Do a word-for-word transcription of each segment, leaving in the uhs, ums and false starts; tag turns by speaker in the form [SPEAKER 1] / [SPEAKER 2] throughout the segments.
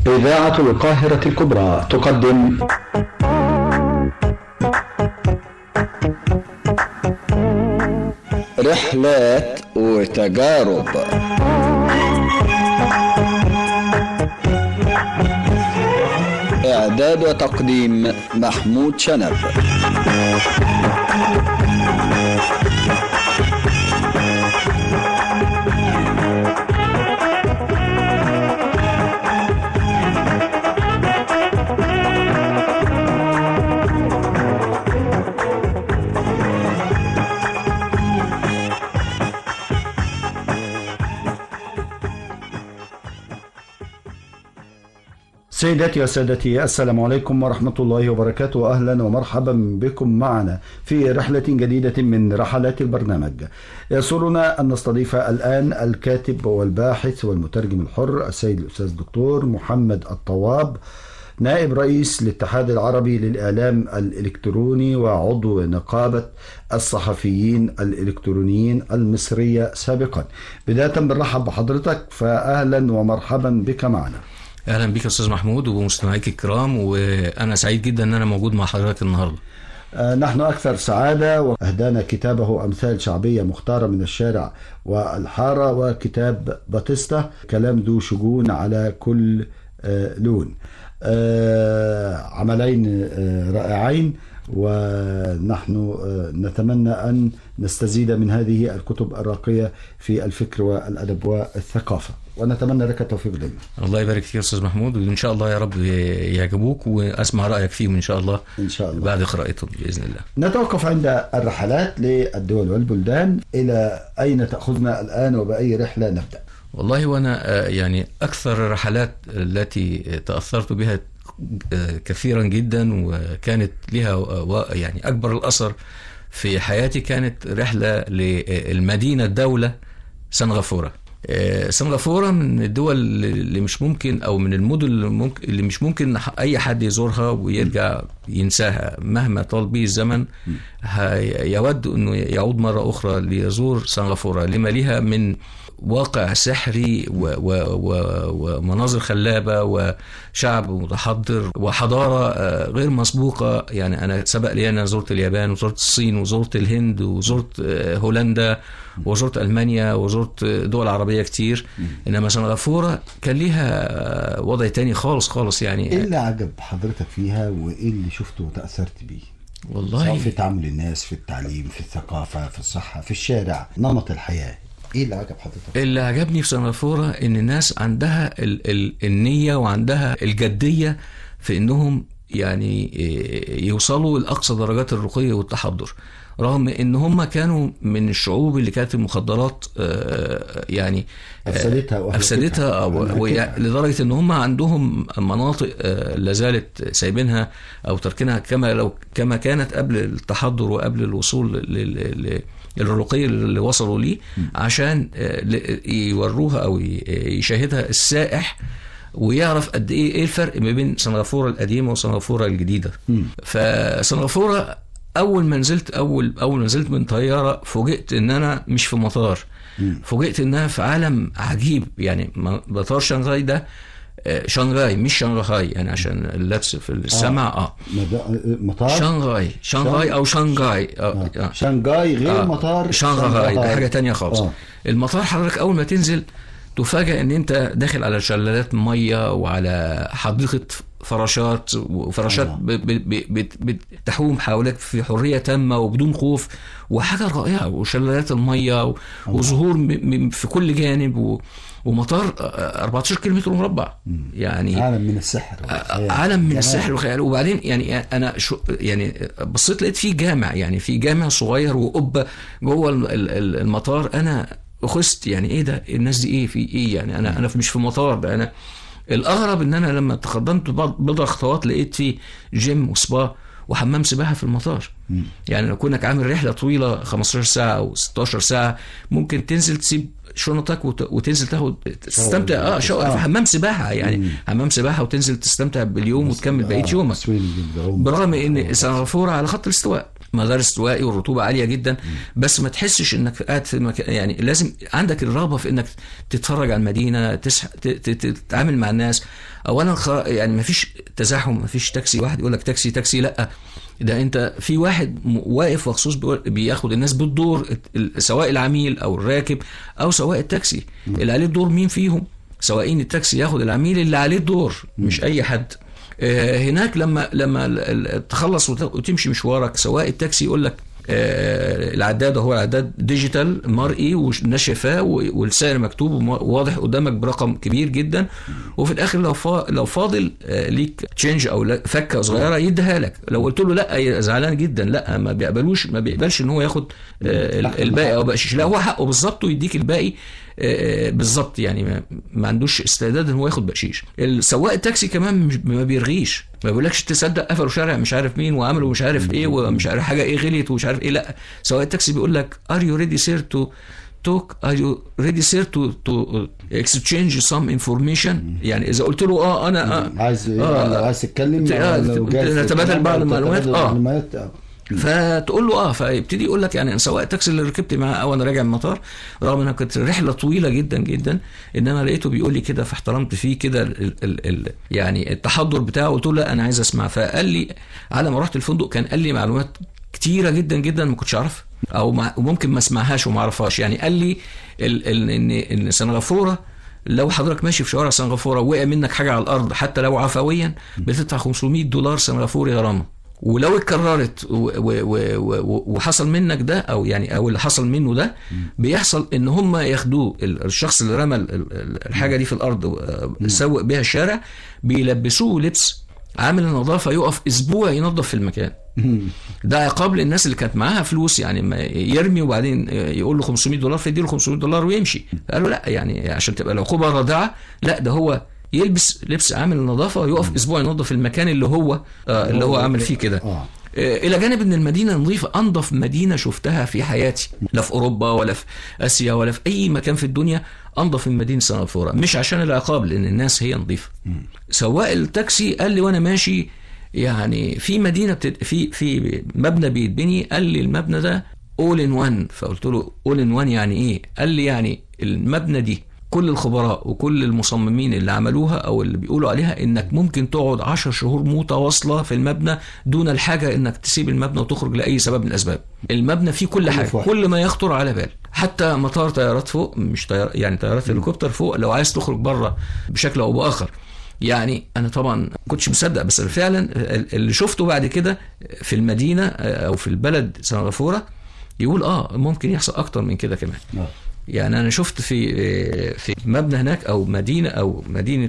[SPEAKER 1] إذاعة القاهرة الكبرى تقدم
[SPEAKER 2] رحلات وتجارب. إعداد وتقديم محمود شنب.
[SPEAKER 1] سيداتي وسادتي، السلام عليكم ورحمة الله وبركاته. أهلا ومرحبا بكم معنا في رحلة جديدة من رحلات البرنامج. يسرنا أن نستضيف الآن الكاتب والباحث والمترجم الحر السيد الأستاذ الدكتور محمد الطواب، نائب رئيس الاتحاد العربي للإعلام الإلكتروني وعضو نقابة الصحفيين الإلكترونيين المصرية سابقا. بداية بنرحب بحضرتك، فأهلا ومرحبا بك معنا.
[SPEAKER 3] اهلا بك استاذ محمود ومستمعيك الكرام، وانا سعيد جدا ان انا موجود مع حضرتك النهارده.
[SPEAKER 1] آه نحن اكثر سعاده. واهدانا كتابه امثال شعبيه مختاره من الشارع والحاره، وكتاب باتيستا كلام ذو شجون على كل آه لون. آه عملين آه رائعين، ونحن نتمنى أن نستزيد من هذه الكتب الراقية في الفكر والأدب والثقافة، ونتمنى لك التوفيق دائما.
[SPEAKER 3] الله يبارك فيك أستاذ محمود، وإن شاء الله يا رب يعجبوك وأسمع رأيك فيهم إن شاء الله
[SPEAKER 1] إن شاء الله
[SPEAKER 3] بعد قراءتهم بإذن الله.
[SPEAKER 1] نتوقف عند الرحلات للدول والبلدان. إلى أين تأخذنا الآن وبأي رحلة نبدأ؟
[SPEAKER 3] والله وأنا يعني أكثر الرحلات التي تأثرت بها كثيرا جدا وكانت لها يعني أكبر الأثر في حياتي كانت رحلة للمدينة الدولة سنغافورة. سنغافورة من الدول اللي مش ممكن أو من المدن اللي, ممكن اللي مش ممكن أي حد يزورها ويرجع ينساها مهما طال به الزمن. يود أنه يعود مرة أخرى ليزور سنغافورة لما لها من واقع سحري ومناظر خلابة وشعب متحضر وحضارة غير مسبوقة. يعني أنا سبق لي أنا زرت اليابان وزرت الصين وزرت الهند وزرت هولندا وزرت ألمانيا وزرت دول عربية كتير، إنما سنغافورة كان ليها وضع تاني خالص خالص. يعني
[SPEAKER 1] إيه اللي عجب حضرتك فيها وإيه اللي شفته وتأثرت بيه؟
[SPEAKER 3] والله
[SPEAKER 1] في تعامل الناس، في التعليم، في الثقافة، في الصحة، في الشارع، نمط الحياة. ايه اللي عجب حضرتك؟
[SPEAKER 3] اللي عجبني في سنغافورة ان الناس عندها ال ال النية وعندها الجدية في انهم يعني يوصلوا لاقصى درجات الرقي والتحضر، رغم ان هم كانوا من الشعوب اللي كانت المخدرات يعني
[SPEAKER 1] افسدتها
[SPEAKER 3] افسدتها لدرجه ان هم عندهم مناطق لازالت سايبينها او تركنها كما لو كما كانت قبل التحضر وقبل الوصول لل الرقي اللي وصلوا ليه، عشان يوروها او يشاهدها السائح ويعرف قد ايه ايه الفرق ما بين سنغافورة القديمه وسنغافورة الجديده. فسنغافورة اول ما نزلت اول اول ما نزلت من طياره فوجئت ان انا مش في مطار، فوجئت انها في عالم عجيب. يعني مطار شنغهاي ده شنغهاي مش شنغهاي، يعني عشان اللبس في السمع. اه,
[SPEAKER 1] آه. مطار
[SPEAKER 3] شنغهاي شنغهاي او شنغهاي
[SPEAKER 1] آه. آه. شنغهاي غير آه. مطار
[SPEAKER 3] شنغهاي ده حاجه تانية خالص. آه. المطار حضرتك اول ما تنزل تفاجئ ان انت داخل على شلالات ميه وعلى حديقه فراشات وفراشات بتحوم حواليك في حريه تامه وبدون خوف، وحاجه رائعه، وشلالات الميه وظهور في كل جانب و ومطار أربعتاشر كيلومتر مربع. يعني
[SPEAKER 1] عالم من السحر
[SPEAKER 3] والخيال. عالم من السحر والخيال. وبعدين يعني انا شو يعني بصيت لقيت فيه جامع، يعني في جامع صغير وقبه جوه المطار. انا اخست يعني ايه ده، الناس دي ايه في ايه؟ يعني انا انا مش في مطار ده. انا الاغرب ان انا لما تقدمت بضع خطوات لقيت فيه جيم وسبا وحمام سباحه في المطار. يعني لو كونك عامل رحله طويله خمستاشر ساعه او ستاشر ساعه ممكن تنزل تسيب شنطك وتنزل تاخد تستمتع اه شو في حمام سباحه، يعني مم. حمام سباحه وتنزل تستمتع باليوم وتكمل بقيه يومك، برغم ان سنغافوره على خط الاستواء. مدار استوائي والرطوبه عاليه جدا، بس ما تحسش انك قاعد في مكان. يعني لازم عندك الرغبه في انك تتفرج على المدينه، تسح... تتعامل مع الناس. اولا يعني ما فيش تزاحم، ما فيش تاكسي واحد يقول لك تاكسي تاكسي، لا ده انت في واحد واقف مخصوص بياخد الناس بالدور، سواء العميل او الراكب او سواء التاكسي اللي عليه الدور. مين فيهم؟ سواقين التاكسي ياخد العميل اللي عليه الدور، مش اي حد. هناك لما لما تخلص وتمشي مشوارك، سواء التاكسي يقول لك العداد هو العداد ديجيتال مرئي والناس شايفاه والسعر مكتوب وواضح قدامك برقم كبير جدا، وفي الاخر لو لو فاضل ليك تشينج او فكه صغيره يديها لك. لو قلت له لا زعلان جدا، لا ما بيقبلوش، ما بيقبلش ان هو ياخد الباقي او بقشيش، لا هو حقه بالظبط ويديك الباقي بالظبط. يعني ما عندوش استعداد ان هو ياخد بقشيش. السواق التاكسي كمان ما بيرغيش، ما بيقولكش تصدق قفلوا شارع مش عارف مين وعملوا مش عارف ايه ومش عارف حاجه ايه غليت ومش عارف ايه، لا سواق التاكسي بيقول لك are you ready sir to talk are you ready sir to to exchange some information. يعني اذا قلت له اه انا آه
[SPEAKER 1] عايز آه عايز تتكلم
[SPEAKER 3] آه نتبادل بعض المعلومات اه فتقول له اه فيبتدي يقول لك يعني انا سواق التاكسي اللي ركبت معاه او انا راجع من المطار، رغم انها كانت رحله طويله جدا جدا، انما لقيته بيقول لي كده فاحترمت فيه كده ال ال ال يعني التحضر بتاعه. قلت له لا انا عايز اسمع. فقال لي على ما رحت الفندق كان قال لي معلومات كتيره جدا جدا ما كنتش اعرفها او ممكن ما اسمعهاش وما اعرفهاش. يعني قال لي ال ال ان ان سنغافوره لو حضرتك ماشي في شوارع سنغافوره وقع منك حاجه على الارض حتى لو عفويا بتدفع خمسمية دولار سنغافوري غرامه، ولو اتكررت وحصل منك ده او يعني او اللي حصل منه ده بيحصل ان هم ياخدوه الشخص اللي رمى الحاجه دي في الارض سوق بيها الشارع، بيلبسوه لبس عامل النظافه يقف اسبوع ينظف في المكان. ده عقاب للناس اللي كانت معاها فلوس، يعني ما يرمي وبعدين يقول له خمسمية دولار فيديله خمسمية دولار ويمشي. قالوا لا يعني عشان تبقى العقوبه رادعه، لا ده هو يلبس لبس عامل النظافه ويقف اسبوع ينظف المكان اللي هو آه اللي هو عامل فيه كده. آه. الى جانب ان المدينه نظيفه، انظف مدينه شفتها في حياتي، لا في اوروبا ولا في اسيا ولا في اي مكان في الدنيا انظف من مدينه سنغافوره. مش عشان العقاب، لان الناس هي نظيفه. سواق التاكسي قال لي وانا ماشي يعني في مدينه بتد... في في مبنى بيتبني، قال لي المبنى ده اول ان وان. فقلت له اول ان وان يعني ايه؟ قال لي يعني المبنى دي كل الخبراء وكل المصممين اللي عملوها او اللي بيقولوا عليها انك ممكن تقعد عشر شهور متواصلة في المبنى دون الحاجة انك تسيب المبنى وتخرج لأي سبب من الاسباب. المبنى فيه كل حاجة، كل ما يخطر على بال، حتى مطار طيارات فوق، مش طيار يعني طيارات هليكوبتر فوق لو عايز تخرج بره بشكل او باخر. يعني انا طبعا ما كنتش مصدق، بس فعلا اللي شفته بعد كده في المدينة او في البلد سنغافورة يقول اه ممكن يحصل اكتر من كده كمان. يعني أنا شفت في في مبنى هناك أو مدينة أو مدينة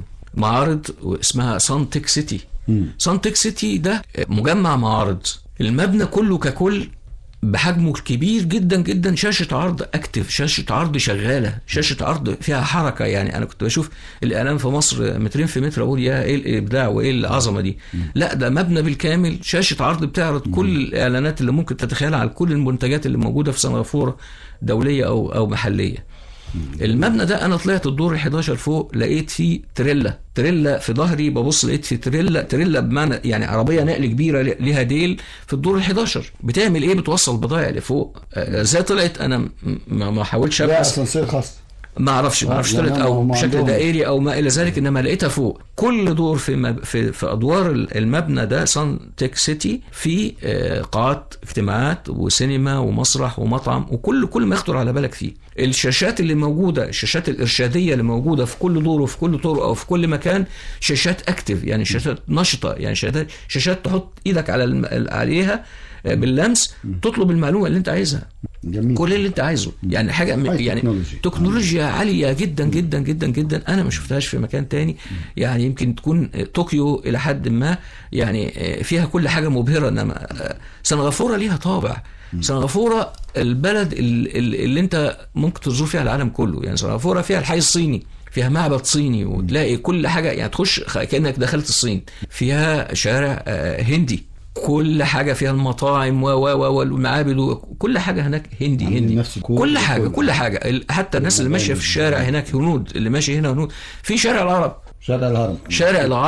[SPEAKER 3] معارض اسمها سانتك سيتي. سانتك سيتي ده مجمع معارض، المبنى كله ككل بحجمه الكبير جدا جدا، شاشة عرض اكتف، شاشة عرض شغالة، شاشة عرض فيها حركة. يعني أنا كنت بشوف الإعلان في مصر مترين في متر أقول يا إيه الإبداع وإيه العظمة دي. لا ده مبنى بالكامل شاشة عرض بتعرض كل الإعلانات اللي ممكن تتخيلها على كل المنتجات اللي موجودة في سنغافورة دولية أو أو محلية. المبنى ده انا طلعت الدور الحداشر فوق، لقيت فيه تريلا تريلا في ظهري، ببص لقيت فيه تريلا تريلا بمعنى يعني عربيه نقل كبيره ليها ديل في الدور الحداشر. بتعمل ايه؟ بتوصل بضائع لفوق. ازاي طلعت؟ انا ما حاولتش ابحث.
[SPEAKER 1] لا اسانسير خاص
[SPEAKER 3] ما اعرفش ما اعرفش طلعت او بشكل دائري او ما الى ذلك، انما لقيتها فوق. كل دور في مب... في في ادوار المبنى ده سانتك سيتي في قاعات اجتماعات وسينما ومسرح ومطعم وكل كل ما يخطر على بالك فيه. الشاشات اللي موجوده، الشاشات الارشاديه اللي موجوده في كل دور وفي كل طرق او في كل مكان، شاشات اكتف يعني شاشات نشطه، يعني شاشات شاشات تحط ايدك على الم... عليها باللمس تطلب المعلومه اللي انت عايزها. جميل. كل اللي انت عايزه، يعني حاجه يعني تكنولوجيا, تكنولوجيا عاليه جدا جدا جدا جدا انا ما شفتهاش في مكان تاني. يعني يمكن تكون طوكيو الى حد ما يعني فيها كل حاجه مبهره، انما سنغافوره ليها طابع. سنغافوره البلد اللي, اللي انت ممكن تزور فيها العالم كله. يعني سنغافوره فيها الحي الصيني، فيها معبد صيني وتلاقي كل حاجه، يعني تخش كانك دخلت الصين. فيها شارع هندي، كل حاجة فيها المطاعم و و و والمعابد وكل حاجة هناك هندي هندي كل حاجة كل حاجة. حتى الناس اللي ماشية في الشارع هناك هنود، اللي ماشي هنا هنود. في شارع العرب،
[SPEAKER 1] شارع العرب
[SPEAKER 3] شارع العرب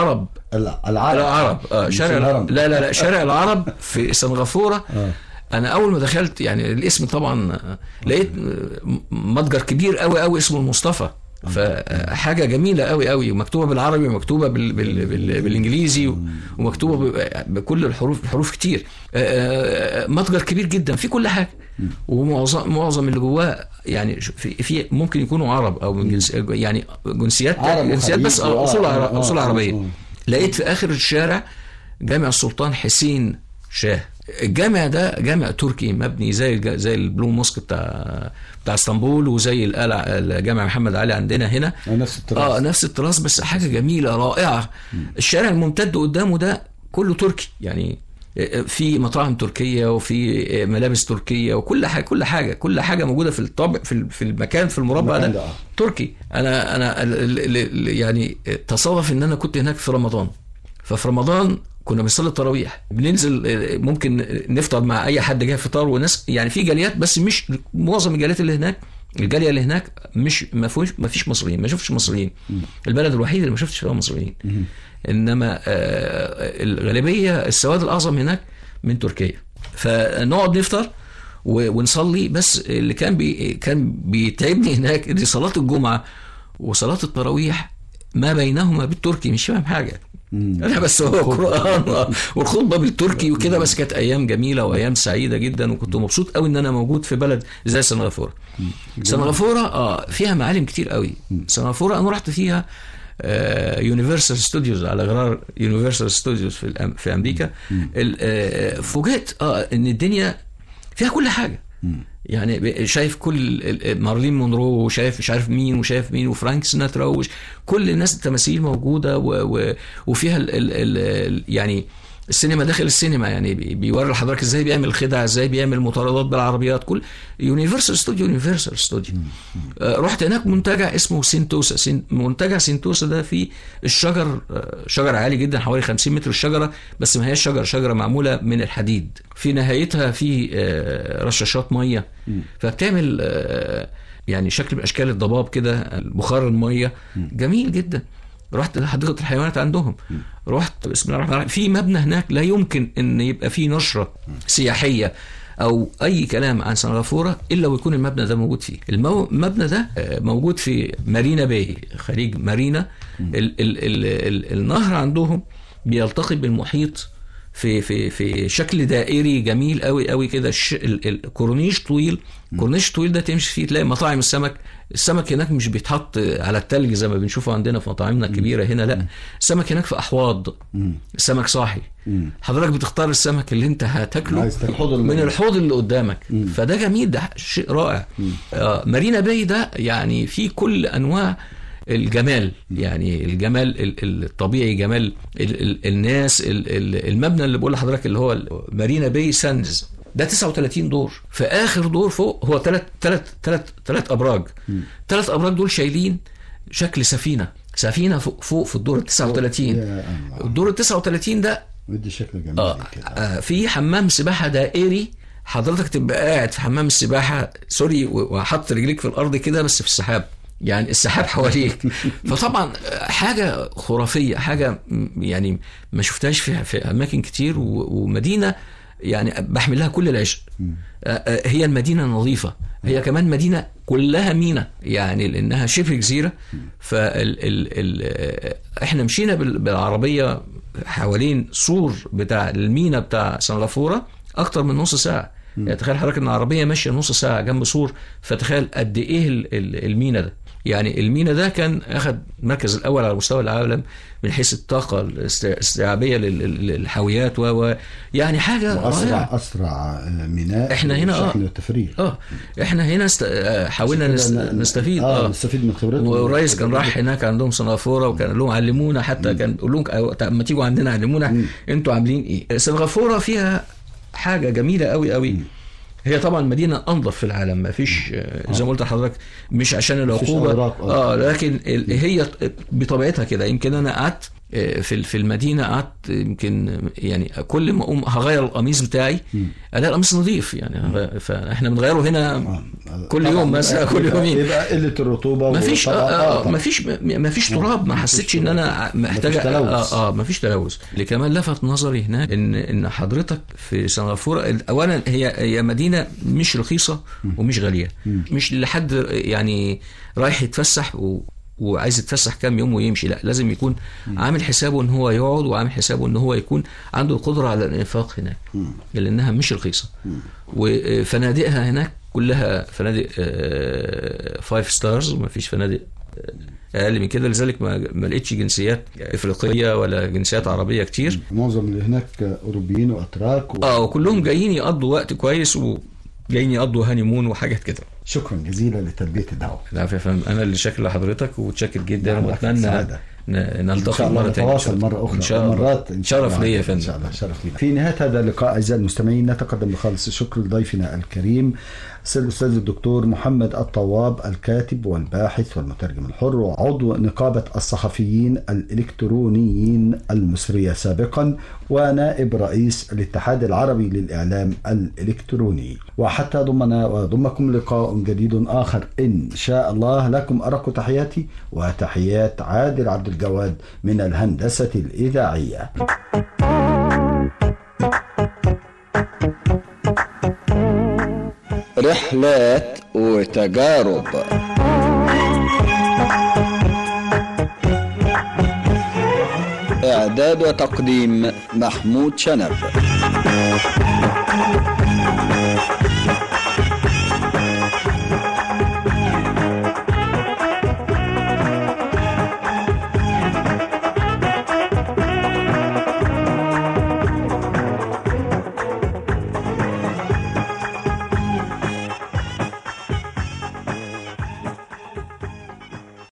[SPEAKER 1] العرب
[SPEAKER 3] العرب اه شارع لا لا لا شارع العرب في سنغافورة. آه. انا اول ما دخلت يعني الاسم طبعا لقيت متجر كبير قوي قوي اسمه المصطفى، فحاجه جميله قوي قوي، ومكتوبه بالعربي ومكتوبه بال بال بال بالانجليزي ومكتوبه بكل الحروف حروف كتير. متجر كبير جدا في كل حاجه، ومعظم معظم اللي جواه يعني في, في ممكن يكونوا عرب او من جنس يعني جنسيات جنسيات بس اصول عرب اصول عربيه. لقيت في اخر الشارع جامع السلطان حسين شاه. الجامع ده جامع تركي مبني زي زي البلو موسك بتاع بتاع اسطنبول، وزي القلعه الجامع محمد علي عندنا هنا
[SPEAKER 1] نفس التراث.
[SPEAKER 3] اه نفس التراث، بس حاجه جميله رائعه. م. الشارع الممتد قدامه ده كله تركي، يعني في مطاعم تركيه وفي ملابس تركيه وكل حاجه كل حاجه كل حاجه موجوده في الطابق في في المكان في المربع ده, ده تركي. انا انا يعني تصادف ان انا كنت هناك في رمضان، ففي رمضان كنا بنصلي التراويح، بننزل ممكن نفطر مع اي حد جاي فطار وناس، يعني في جاليات بس مش معظم الجاليات اللي هناك، الجاليه اللي هناك مش ما فيش ما فيش مصريين، ما شفتش مصريين. البلد الوحيد اللي ما شفتش فيها مصريين، انما الغالبيه السواد الاعظم هناك من تركيا. فنقعد نفطر ونصلي، بس اللي كان بي كان بيتعبني هناك دي صلاه الجمعه وصلاه التراويح ما بينهما بالتركي، مش فاهم حاجه انا بس هو قرآن والخطبه بالتركي وكده. بس كانت ايام جميله وايام سعيده جدا، وكنت مبسوط قوي ان انا موجود في بلد زي سنغافوره. سنغافوره اه فيها معالم كتير قوي. سنغافوره انا رحت فيها يونيفرسال آه ستوديوز على غرار يونيفرسال ستوديوز في في امريكا. آه فوجئت اه ان الدنيا فيها كل حاجه، يعني شايف كل مارلين مونرو وشايف مش عارف مين وشايف مين وفرانك سيناترا وش كل الناس التماثيل موجوده، و و وفيها ال ال ال يعني السينما داخل السينما، يعني بيوري لحضرتك ازاي بيعمل خدع، ازاي بيعمل مطاردات بالعربيات، كل يونيفرسال ستوديو يونيفرسال ستوديو. رحت هناك منتجع اسمه سينتوسا. سين منتجع سينتوسا ده فيه الشجر، شجر عالي جدا حوالي خمسين متر الشجره، بس ما هيش شجره شجره معموله من الحديد، في نهايتها في رشاشات ميه، فبتعمل يعني شكل من اشكال الضباب كده، بخار الميه جميل جدا. رحت حديقة الحيوانات عندهم، رحت بسم الله الرحمن الرحيم في مبنى هناك لا يمكن ان يبقى فيه نشرة سياحية او اي كلام عن سنغافورة الا ويكون المبنى ده موجود فيه. المبنى ده موجود في مارينا باي، خليج مارينا. ال ال ال ال النهر عندهم بيلتقي بالمحيط في في في شكل دائري جميل قوي قوي كده. الكورنيش طويل، الكورنيش طويل ده تمشي فيه تلاقي مطاعم السمك. السمك هناك مش بيتحط على التلج زي ما بنشوفه عندنا في مطاعمنا الكبيره هنا، لا، السمك هناك في احواض، السمك صاحي. حضرتك بتختار السمك اللي انت هتاكله من الحوض اللي قدامك، فده جميل، ده شيء رائع. آه مارينا باي ده يعني في كل انواع الجمال، يعني الجمال الطبيعي، جمال الناس. المبنى اللي بقول لحضرتك اللي هو مارينا باي ساندز ده تسعة وثلاثين دور، في اخر دور فوق هو ثلاث ثلاث ثلاث ثلاث ابراج. ثلاث ابراج دول شايلين شكل سفينه سفينه فوق فوق في الدور ال تسعة وثلاثين. الدور ال تسعة وثلاثين ده
[SPEAKER 1] ودي شكل جميل
[SPEAKER 3] آه آه في حمام سباحه دائري، حضرتك تبقى قاعد في حمام السباحه سوري وحط رجليك في الارض كده بس في السحاب، يعني السحاب حواليك. فطبعا حاجه خرافيه، حاجه يعني ما شفتهاش في في اماكن كتير، ومدينه يعني بحمل لها كل العشق. هي المدينه نظيفه، هي كمان مدينه كلها مينا، يعني لانها شبه جزيره. فال ال ال احنا مشينا بالعربيه حوالين سور بتاع المينا بتاع سنغافوره اكتر من نص ساعه. يعني تخيل حضرتك ان العربيه ماشيه نص ساعه جنب سور، فتخيل قد ايه المينا ده. يعني المينا ده كان اخذ المركز الاول على مستوى العالم من حيث الطاقه الاستيعابيه للحاويات، و يعني حاجه
[SPEAKER 1] اسرع اسرع ميناء
[SPEAKER 3] احنا هنا اه
[SPEAKER 1] التفريغ.
[SPEAKER 3] اه احنا هنا است... حاولنا نست... نستفيد
[SPEAKER 1] اه نستفيد من خبرتهم.
[SPEAKER 3] والرئيس كان راح هناك عندهم سنغافوره، وكان لهم علمونا، حتى كان بيقول لهم اما تيجوا عندنا علمونا انتوا عاملين ايه. سنغافوره فيها حاجه جميله قوي قوي. هي طبعا مدينه انظف في العالم، ما فيش زي ما قلت لحضرتك مش عشان العقوبه اه لكن هي بطبيعتها كده. يمكن انا قعدت في في المدينه قعدت يمكن يعني كل ما اقوم هغير القميص بتاعي الاقي القميص نظيف يعني، فاحنا بنغيره هنا كل يوم مثلا كل يومين.
[SPEAKER 1] يبقى قله الرطوبه،
[SPEAKER 3] ما فيش ما فيش ما فيش تراب، ما حسيتش ان انا محتاج اه اه ما فيش تلوث. اللي كمان لفت نظري هناك ان ان حضرتك في سنغافوره اولا هي هي مدينه مش رخيصه ومش غاليه، مش لحد يعني رايح يتفسح و وعايز يتفسح كام يوم ويمشي، لا لازم يكون عامل حسابه ان هو يقعد وعامل حسابه ان هو يكون عنده القدره على الانفاق هناك، لانها مش رخيصه. وفنادقها هناك كلها فنادق فايف ستارز، ما فيش فنادق اقل من كده، لذلك ما ما لقيتش جنسيات افريقيه ولا جنسيات عربيه كتير.
[SPEAKER 1] معظم اللي هناك اوروبيين واتراك و...
[SPEAKER 3] اه وكلهم جايين يقضوا وقت كويس و جايين يقضوا هانيمون وحاجات كده.
[SPEAKER 1] شكرا جزيلا لتلبيه الدعوه.
[SPEAKER 3] العفو يا فندم، انا اللي شاكر لحضرتك ومتشكر جدا، واتمنى نلتقي مره ثانيه
[SPEAKER 1] نتواصل مره اخرى.
[SPEAKER 3] ان شاء الله.
[SPEAKER 1] مرات
[SPEAKER 3] شرف لي يا فندم.
[SPEAKER 1] ان شاء الله شرف لي. في نهايه هذا اللقاء اعزائي المستمعين نتقدم بخالص الشكر لضيفنا الكريم الاستاذ الدكتور محمد الطواب، الكاتب والباحث والمترجم الحر وعضو نقابه الصحفيين الالكترونيين المصريه سابقا، ونائب رئيس الاتحاد العربي للاعلام الالكتروني. وحتى ضمنا وضمكم لقاء جديد اخر ان شاء الله، لكم ارق تحياتي وتحيات عادل عبد الجواد من الهندسه الاذاعيه.
[SPEAKER 2] رحلات وتجارب. إعداد وتقديم محمود شنب.